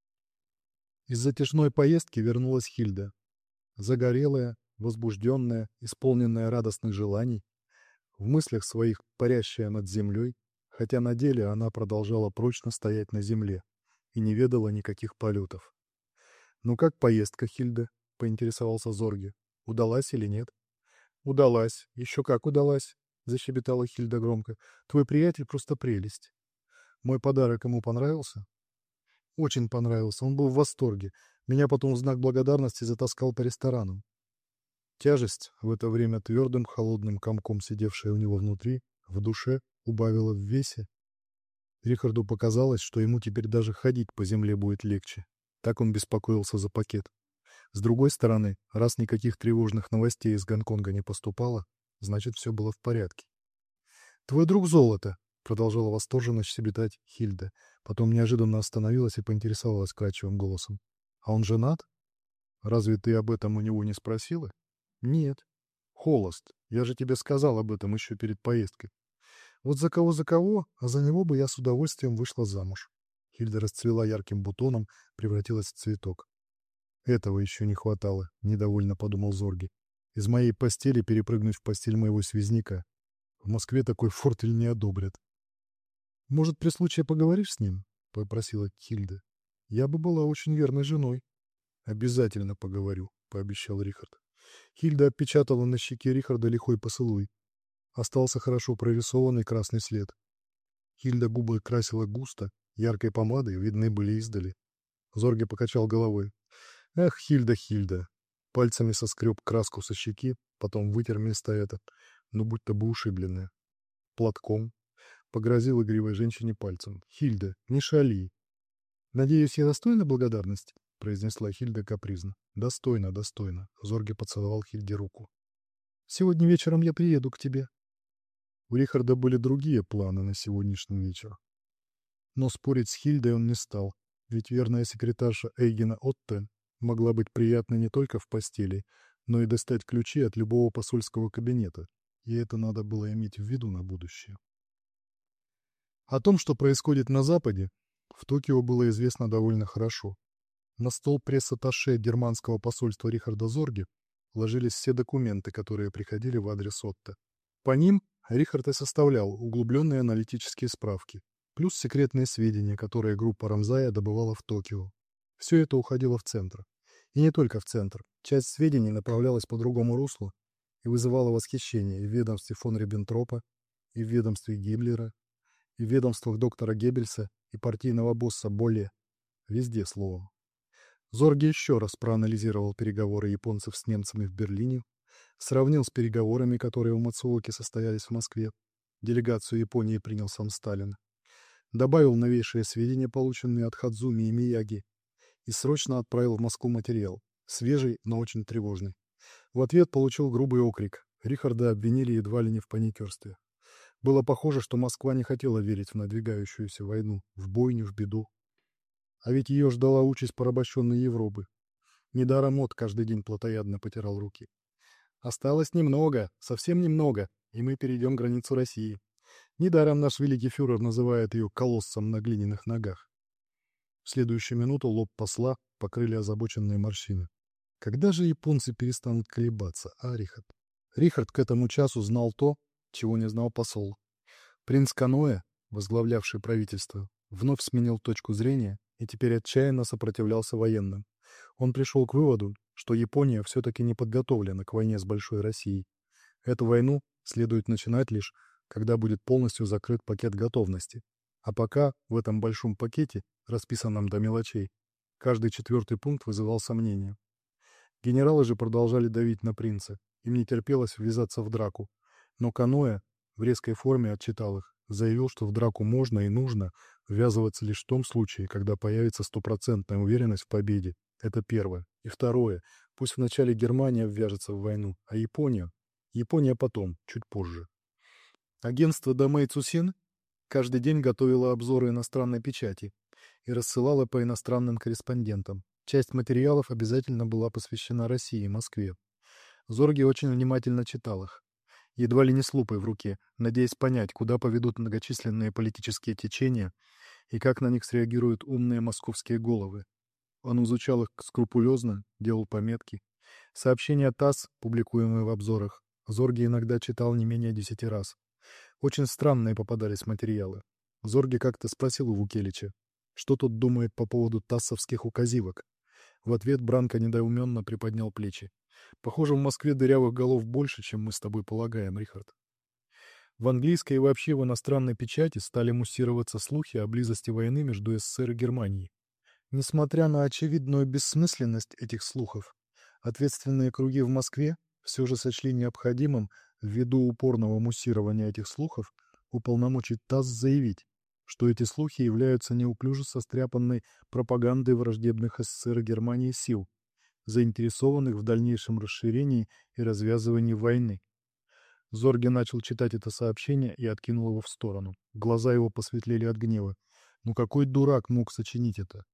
Speaker 1: Из затяжной поездки вернулась Хильда. Загорелая, возбужденная, исполненная радостных желаний, в мыслях своих парящая над землей, хотя на деле она продолжала прочно стоять на земле и не ведала никаких полетов. «Ну как поездка, Хильда?» — поинтересовался Зорге. «Удалась или нет?» «Удалась. Еще как удалась!» — защебетала Хильда громко. «Твой приятель просто прелесть. Мой подарок ему понравился?» «Очень понравился. Он был в восторге. Меня потом в знак благодарности затаскал по ресторанам». Тяжесть, в это время твердым холодным комком сидевшая у него внутри, в душе, убавила в весе. Рихарду показалось, что ему теперь даже ходить по земле будет легче. Так он беспокоился за пакет. С другой стороны, раз никаких тревожных новостей из Гонконга не поступало, значит, все было в порядке. «Твой друг золото!» — продолжала восторженно щебетать Хильда. Потом неожиданно остановилась и поинтересовалась кратчевым голосом. «А он женат? Разве ты об этом у него не спросила?» «Нет». «Холост. Я же тебе сказал об этом еще перед поездкой. Вот за кого за кого, а за него бы я с удовольствием вышла замуж». Хильда расцвела ярким бутоном, превратилась в цветок. «Этого еще не хватало», — недовольно подумал Зорги. «Из моей постели перепрыгнуть в постель моего связняка. В Москве такой фортель не одобрят». «Может, при случае поговоришь с ним?» — попросила Хильда. «Я бы была очень верной женой». «Обязательно поговорю», — пообещал Рихард. Хильда отпечатала на щеке Рихарда лихой поцелуй. Остался хорошо прорисованный красный след. Хильда губы красила густо, яркой помадой, видны были издали. Зорге покачал головой. «Эх, Хильда, Хильда!» Пальцами соскреб краску со щеки, потом вытер место это, ну будто бы ушибленное. Платком. Погрозил игривой женщине пальцем. «Хильда, не шали!» «Надеюсь, я достойна благодарности?» — произнесла Хильда капризно. «Достойно, достойно!» — Зорге поцеловал Хильде руку. «Сегодня вечером я приеду к тебе». У Рихарда были другие планы на сегодняшний вечер. Но спорить с Хильдой он не стал, ведь верная секретарша Эйгена Отте могла быть приятной не только в постели, но и достать ключи от любого посольского кабинета, и это надо было иметь в виду на будущее. О том, что происходит на Западе, в Токио было известно довольно хорошо. На стол пресс-атташе германского посольства Рихарда Зорге ложились все документы, которые приходили в адрес Отто. По ним Рихард и составлял углубленные аналитические справки, плюс секретные сведения, которые группа Рамзая добывала в Токио. Все это уходило в центр. И не только в центр. Часть сведений направлялась по другому руслу и вызывала восхищение и в ведомстве фон Риббентропа, и в ведомстве Гиммлера, и в ведомствах доктора Геббельса и партийного босса Болле. Везде словом. Зорге еще раз проанализировал переговоры японцев с немцами в Берлине, сравнил с переговорами, которые в Мацуоке состоялись в Москве. Делегацию Японии принял сам Сталин. Добавил новейшие сведения, полученные от Хадзуми и Мияги, и срочно отправил в Москву материал, свежий, но очень тревожный. В ответ получил грубый окрик. Рихарда обвинили едва ли не в паникерстве. Было похоже, что Москва не хотела верить в надвигающуюся войну, в бойню, в беду. А ведь ее ждала участь порабощенной Европы. Недаром Мот каждый день плотоядно потирал руки. Осталось немного, совсем немного, и мы перейдем границу России. Недаром наш великий фюрер называет ее колоссом на глиняных ногах. В следующую минуту лоб посла покрыли озабоченные морщины. Когда же японцы перестанут колебаться, а, Рихард? Рихард к этому часу знал то, чего не знал посол. Принц Каноэ, возглавлявший правительство, вновь сменил точку зрения и теперь отчаянно сопротивлялся военным. Он пришел к выводу, что Япония все-таки не подготовлена к войне с Большой Россией. Эту войну следует начинать лишь, когда будет полностью закрыт пакет готовности. А пока в этом большом пакете, расписанном до мелочей, каждый четвертый пункт вызывал сомнения. Генералы же продолжали давить на принца, им не терпелось ввязаться в драку. Но Каноэ в резкой форме отчитал их, заявил, что в драку можно и нужно ввязываться лишь в том случае, когда появится стопроцентная уверенность в победе. Это первое. И второе. Пусть вначале Германия ввяжется в войну, а Япония? Япония потом, чуть позже. Агентство Домэй Цусин каждый день готовило обзоры иностранной печати и рассылало по иностранным корреспондентам. Часть материалов обязательно была посвящена России и Москве. Зорге очень внимательно читал их, едва ли не с лупой в руке, надеясь понять, куда поведут многочисленные политические течения и как на них среагируют умные московские головы. Он изучал их скрупулезно, делал пометки. Сообщения ТАСС, публикуемые в обзорах, Зорге иногда читал не менее десяти раз. Очень странные попадались материалы. Зорге как-то спросил у Вукелича, что тот думает по поводу тассовских указивок. В ответ Бранко недоуменно приподнял плечи. «Похоже, в Москве дырявых голов больше, чем мы с тобой полагаем, Рихард». В английской и вообще в иностранной печати стали муссироваться слухи о близости войны между СССР и Германией. Несмотря на очевидную бессмысленность этих слухов, ответственные круги в Москве все же сочли необходимым, ввиду упорного муссирования этих слухов, уполномочить ТАСС заявить, что эти слухи являются неуклюже состряпанной пропагандой враждебных СССР и Германии сил, заинтересованных в дальнейшем расширении и развязывании войны. Зорге начал читать это сообщение и откинул его в сторону. Глаза его посветлели от гнева. Ну какой дурак мог сочинить это?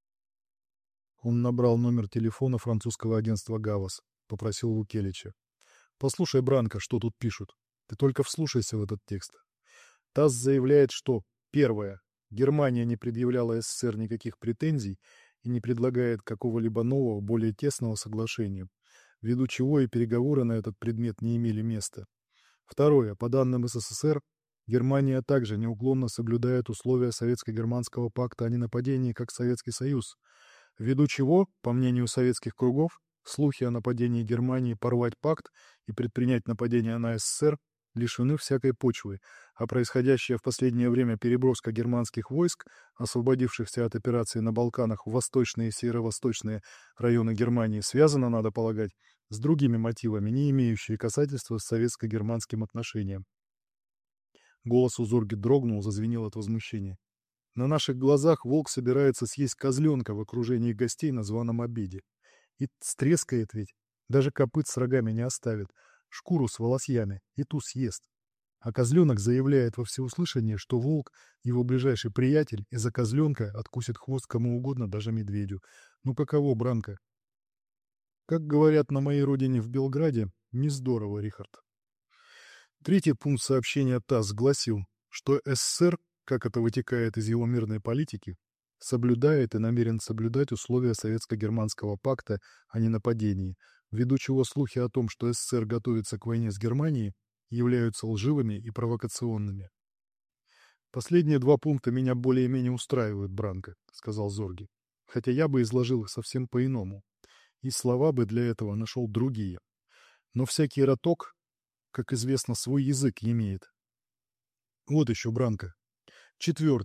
Speaker 1: Он набрал номер телефона французского агентства «Гавас», попросил Вукелича. «Послушай, Бранко, что тут пишут. Ты только вслушайся в этот текст. ТАСС заявляет, что, первое, Германия не предъявляла СССР никаких претензий и не предлагает какого-либо нового, более тесного соглашения, ввиду чего и переговоры на этот предмет не имели места. Второе, по данным СССР, Германия также неуклонно соблюдает условия Советско-германского пакта о ненападении как Советский Союз, ввиду чего, по мнению советских кругов, слухи о нападении Германии порвать пакт и предпринять нападение на СССР лишены всякой почвы, а происходящая в последнее время переброска германских войск, освободившихся от операций на Балканах в восточные и северо-восточные районы Германии, связана, надо полагать, с другими мотивами, не имеющими касательства с советско-германским отношением. Голос у Зорги дрогнул, зазвенел от возмущения. На наших глазах волк собирается съесть козленка в окружении гостей на званом обеде. И стрескает ведь, даже копыт с рогами не оставит, шкуру с волосьями, и ту съест. А козленок заявляет во всеуслышание, что волк, его ближайший приятель, из-за козленка откусит хвост кому угодно, даже медведю. Ну каково, Бранко? Как говорят на моей родине в Белграде, не здорово, Рихард. Третий пункт сообщения ТАСС гласил, что СССР, как это вытекает из его мирной политики, соблюдает и намерен соблюдать условия Советско-германского пакта о ненападении, ввиду чего слухи о том, что СССР готовится к войне с Германией, являются лживыми и провокационными. «Последние два пункта меня более-менее устраивают, Бранко», — сказал Зорге, «хотя я бы изложил их совсем по-иному, и слова бы для этого нашел другие. Но всякий роток, как известно, свой язык имеет. Вот еще, Бранко. Четвертое.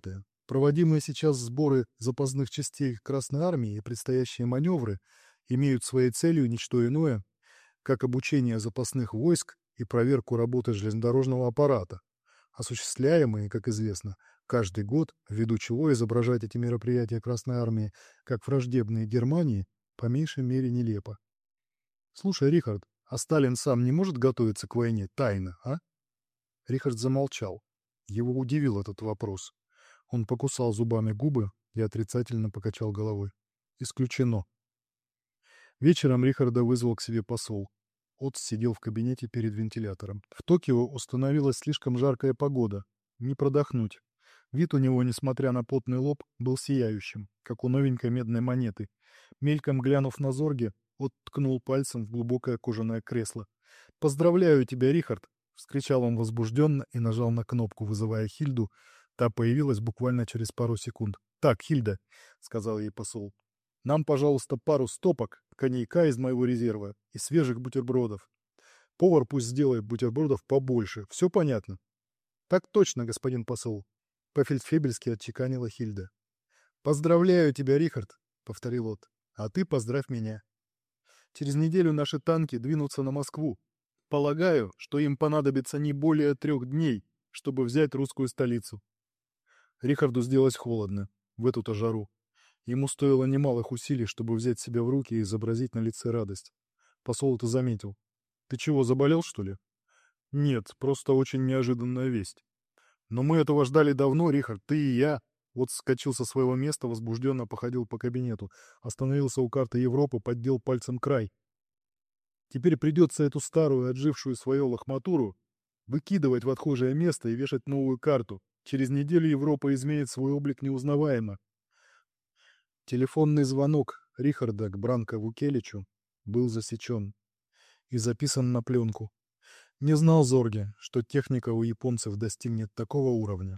Speaker 1: Проводимые сейчас сборы запасных частей Красной Армии и предстоящие маневры имеют своей целью не что иное, как обучение запасных войск и проверку работы железнодорожного аппарата, осуществляемые, как известно, каждый год, ввиду чего изображать эти мероприятия Красной Армии как враждебные Германии по меньшей мере нелепо. Слушай, Рихард, а Сталин сам не может готовиться к войне тайно, а? Рихард замолчал. Его удивил этот вопрос. Он покусал зубами губы и отрицательно покачал головой. Исключено. Вечером Рихарда вызвал к себе посол. Отц сидел в кабинете перед вентилятором. В Токио установилась слишком жаркая погода. Не продохнуть. Вид у него, несмотря на потный лоб, был сияющим, как у новенькой медной монеты. Мельком глянув на Зорге, Отт ткнул пальцем в глубокое кожаное кресло. «Поздравляю тебя, Рихард!» — вскричал он возбужденно и нажал на кнопку, вызывая Хильду. Та появилась буквально через пару секунд. «Так, Хильда», — сказал ей посол, — «нам, пожалуйста, пару стопок, коньяка из моего резерва и свежих бутербродов. Повар пусть сделает бутербродов побольше. Все понятно?» «Так точно, господин посол», — по-фельдфебельски отчеканила Хильда. «Поздравляю тебя, Рихард», — повторил Отт, — «а ты поздравь меня. Через неделю наши танки двинутся на Москву. Полагаю, что им понадобится не более трех дней, чтобы взять русскую столицу». Рихарду сделалось холодно в эту-то жару. Ему стоило немалых усилий, чтобы взять себя в руки и изобразить на лице радость. Посол это заметил. «Ты чего, заболел, что ли?» «Нет, просто очень неожиданная весть. Но мы этого ждали давно, Рихард, ты и я». Вот вскочил со своего места, возбужденно походил по кабинету, остановился у карты Европы, поддел пальцем край. «Теперь придется эту старую, отжившую свою лохматуру выкидывать в отхожее место и вешать новую карту. Через неделю Европа изменит свой облик неузнаваемо». Телефонный звонок Рихарда к Бранко Вукеличу был засечен и записан на пленку. Не знал Зорге, что техника у японцев достигнет такого уровня.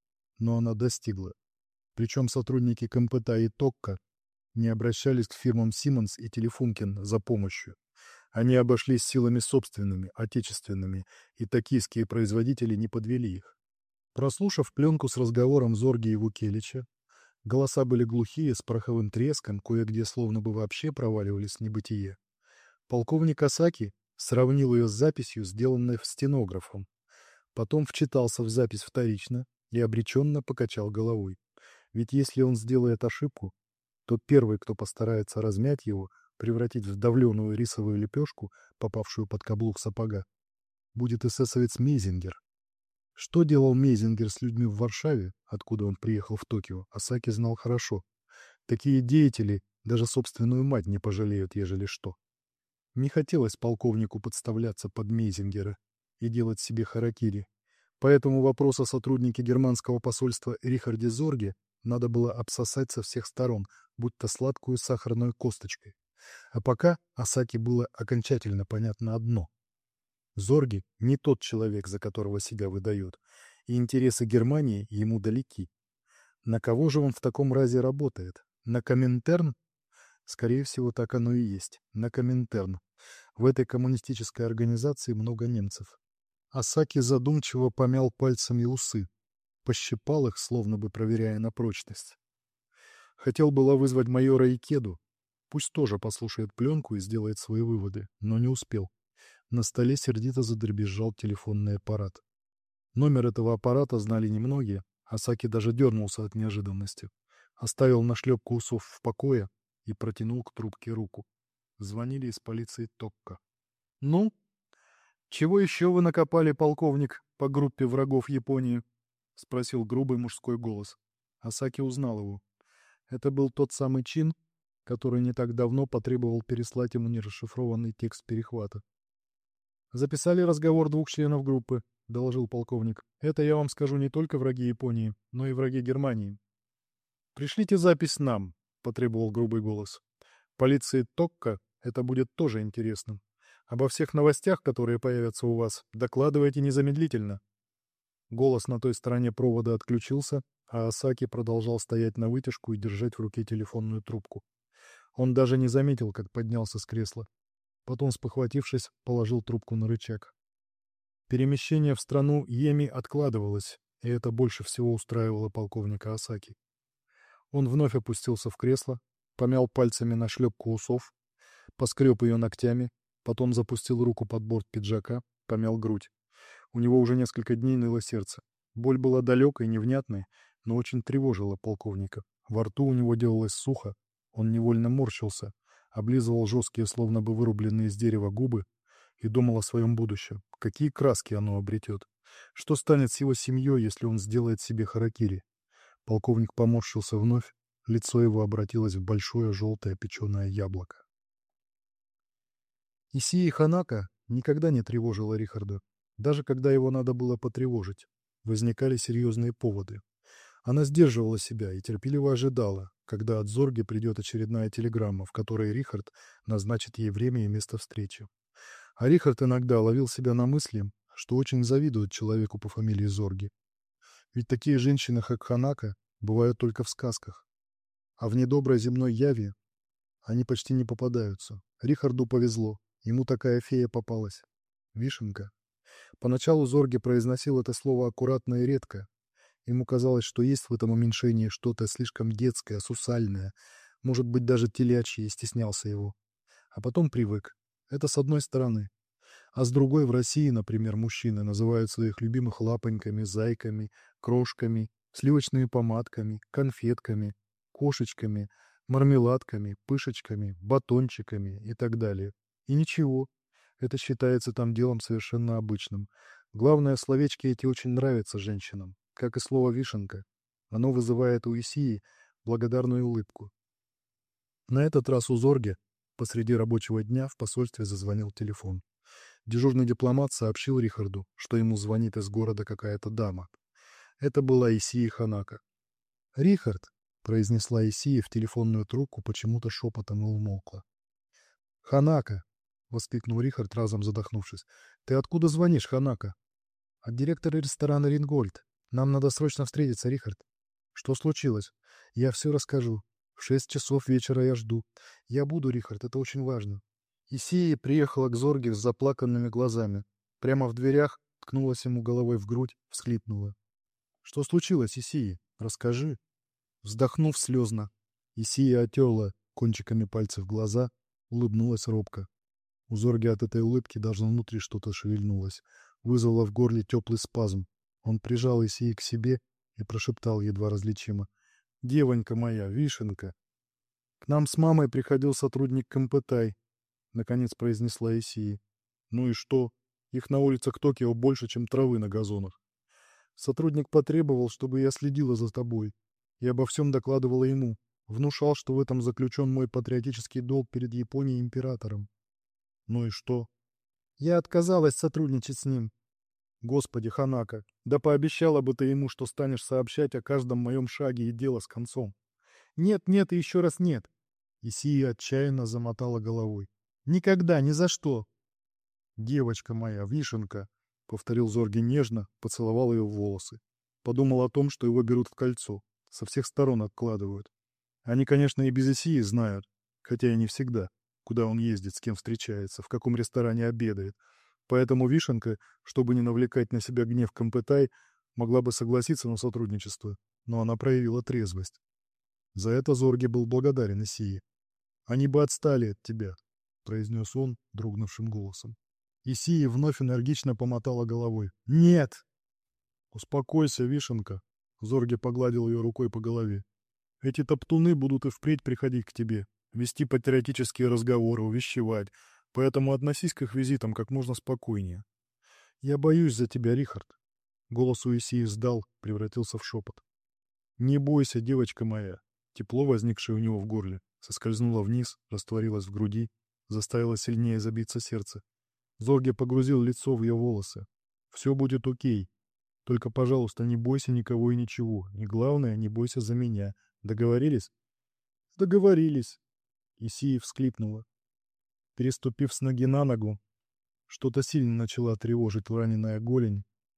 Speaker 1: Но она достигла. Причем сотрудники КМПТ и ТОККа не обращались к фирмам Симмонс и Телефункен за помощью. Они обошлись силами собственными, отечественными, и токийские производители не подвели их. Прослушав пленку с разговором Зорги и Вукелича, голоса были глухие, с пороховым треском, кое-где словно бы вообще проваливались в небытие. Полковник Асаки сравнил ее с записью, сделанной стенографом. Потом вчитался в запись вторично и обреченно покачал головой. Ведь если он сделает ошибку, то первый, кто постарается размять его, превратить в давленую рисовую лепешку, попавшую под каблук сапога, будет эсэсовец Мейзингер. Что делал Мейзингер с людьми в Варшаве, откуда он приехал в Токио, Асаки знал хорошо. Такие деятели даже собственную мать не пожалеют, ежели что. Не хотелось полковнику подставляться под Мейзингера и делать себе харакири. Поэтому вопрос о сотруднике германского посольства Рихарде Зорге надо было обсосать со всех сторон, будто сладкую сахарной косточкой. А пока Асаки было окончательно понятно одно. Зорге не тот человек, за которого себя выдает, и интересы Германии ему далеки. На кого же он в таком разе работает? На Коминтерн? Скорее всего, так оно и есть. На Коминтерн. В этой коммунистической организации много немцев. Асаки задумчиво помял пальцами усы. Пощипал их, словно бы проверяя на прочность. Хотел было вызвать майора Икеду. Пусть тоже послушает пленку и сделает свои выводы, но не успел. На столе сердито задребезжал телефонный аппарат. Номер этого аппарата знали немногие. Асаки даже дернулся от неожиданности. Оставил нашлепку усов в покое и протянул к трубке руку. Звонили из полиции Токка. «Ну, чего еще вы накопали, полковник, по группе врагов Японии?» — спросил грубый мужской голос. Асаки узнал его. Это был тот самый чин, который не так давно потребовал переслать ему нерасшифрованный текст перехвата. «Записали разговор двух членов группы», — доложил полковник. «Это, я вам скажу, не только враги Японии, но и враги Германии». «Пришлите запись нам», — потребовал грубый голос. «Полиции Токка это будет тоже интересно. Обо всех новостях, которые появятся у вас, докладывайте незамедлительно». Голос на той стороне провода отключился, а Асаки продолжал стоять на вытяжку и держать в руке телефонную трубку. Он даже не заметил, как поднялся с кресла. Потом, спохватившись, положил трубку на рычаг. Перемещение в страну Йеми откладывалось, И это больше всего устраивало полковника Асаки. Он вновь опустился в кресло, помял пальцами на шлепку усов, поскреб ее ногтями, потом запустил руку под борт пиджака, помял грудь. У него уже несколько дней ныло сердце. Боль была далекой, невнятной, но очень тревожила полковника. Во рту у него делалось сухо, он невольно морщился, облизывал жесткие, словно бы вырубленные из дерева губы, и думал о своем будущем. Какие краски оно обретет? Что станет с его семьей, если он сделает себе харакири? Полковник поморщился вновь, лицо его обратилось в большое желтое печеное яблоко. Исии Ханака никогда не тревожила Рихарда, даже когда его надо было потревожить. Возникали серьезные поводы. Она сдерживала себя и терпеливо ожидала, когда от Зорги придет очередная телеграмма, в которой Рихард назначит ей время и место встречи. А Рихард иногда ловил себя на мысли, что очень завидует человеку по фамилии Зорги. Ведь такие женщины, как Ханака, бывают только в сказках. А в недоброй земной яви они почти не попадаются. Рихарду повезло, ему такая фея попалась. Вишенка. Поначалу Зорги произносил это слово аккуратно и редко. Ему казалось, что есть в этом уменьшении что-то слишком детское, сусальное, может быть, даже телячье, и стеснялся его. А потом привык. Это с одной стороны. А с другой, в России, например, мужчины называют своих любимых лапоньками, зайками, крошками, сливочными помадками, конфетками, кошечками, мармеладками, пышечками, батончиками и так далее. И ничего. Это считается там делом совершенно обычным. Главное, словечки эти очень нравятся женщинам, как и слово «вишенка». Оно вызывает у Исии благодарную улыбку. На этот раз у Зорги посреди рабочего дня в посольстве зазвонил телефон. Дежурный дипломат сообщил Рихарду, что ему звонит из города какая-то дама. Это была Исии Ханака. «Рихард», — произнесла Исия в телефонную трубку почему-то шепотом и умолкла. «Ханака», — воскликнул Рихард, разом задохнувшись. «Ты откуда звонишь, Ханака?» «От директора ресторана «Рингольд». Нам надо срочно встретиться, Рихард». «Что случилось?» «Я все расскажу. В шесть часов вечера я жду. Я буду, Рихард, это очень важно». Исия приехала к Зорге с заплаканными глазами. Прямо в дверях ткнулась ему головой в грудь, всхлипнула. «Что случилось, Исия? Расскажи». Вздохнув слезно, Исия отерла кончиками пальцев глаза, улыбнулась робко. У Зорги от этой улыбки даже внутри что-то шевельнулось, вызвало в горле теплый спазм. Он прижал Исии к себе и прошептал едва различимо: «Девонька моя, вишенка». «К нам с мамой приходил сотрудник Кампэтай», — наконец произнесла Исия. «Ну и что? Их на улицах Токио больше, чем травы на газонах. Сотрудник потребовал, чтобы я следила за тобой и обо всем докладывала ему. Внушал, что в этом заключен мой патриотический долг перед Японией и императором». «Ну и что?» «Я отказалась сотрудничать с ним». «Господи, Ханака, да пообещала бы ты ему, что станешь сообщать о каждом моем шаге, и дело с концом». «Нет, нет и еще раз нет». Исия отчаянно замотала головой. «Никогда, ни за что». «Девочка моя, вишенка», — повторил Зорги нежно, поцеловал ее в волосы. Подумал о том, что его берут в кольцо, со всех сторон откладывают. Они, конечно, и без Исии знают, хотя и не всегда, куда он ездит, с кем встречается, в каком ресторане обедает. Поэтому вишенка, чтобы не навлекать на себя гнев Кампэтай, могла бы согласиться на сотрудничество, но она проявила трезвость. За это Зорги был благодарен Исии. «Они бы отстали от тебя», — произнес он дрогнувшим голосом. Исия вновь энергично помотала головой. «Нет!» «Успокойся, вишенка», — Зорги погладил ее рукой по голове. «Эти топтуны будут и впредь приходить к тебе, вести патриотические разговоры, увещевать, поэтому относись к их визитам как можно спокойнее». «Я боюсь за тебя, Рихард». Голос у Исии сдал, превратился в шепот. «Не бойся, девочка моя». Тепло, возникшее у него в горле, соскользнуло вниз, растворилось в груди, заставило сильнее забиться сердце. Зорги погрузил лицо в ее волосы. «Все будет окей. Только, пожалуйста, не бойся никого и ничего. И главное, не бойся за меня. Договорились?» «Договорились». Исия всклипнула. Переступив с ноги на ногу, что-то сильно начала тревожить раненая голень.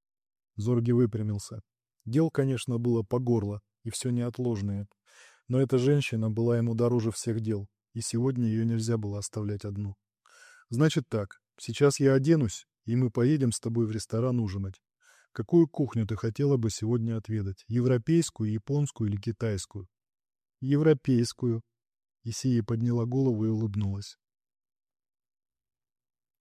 Speaker 1: Зорги выпрямился. Дел, конечно, было по горло, и все неотложное. Но эта женщина была ему дороже всех дел, и сегодня ее нельзя было оставлять одну. «Значит так, сейчас я оденусь, и мы поедем с тобой в ресторан ужинать. Какую кухню ты хотела бы сегодня отведать? Европейскую, японскую или китайскую? Европейскую. Исия подняла голову и улыбнулась.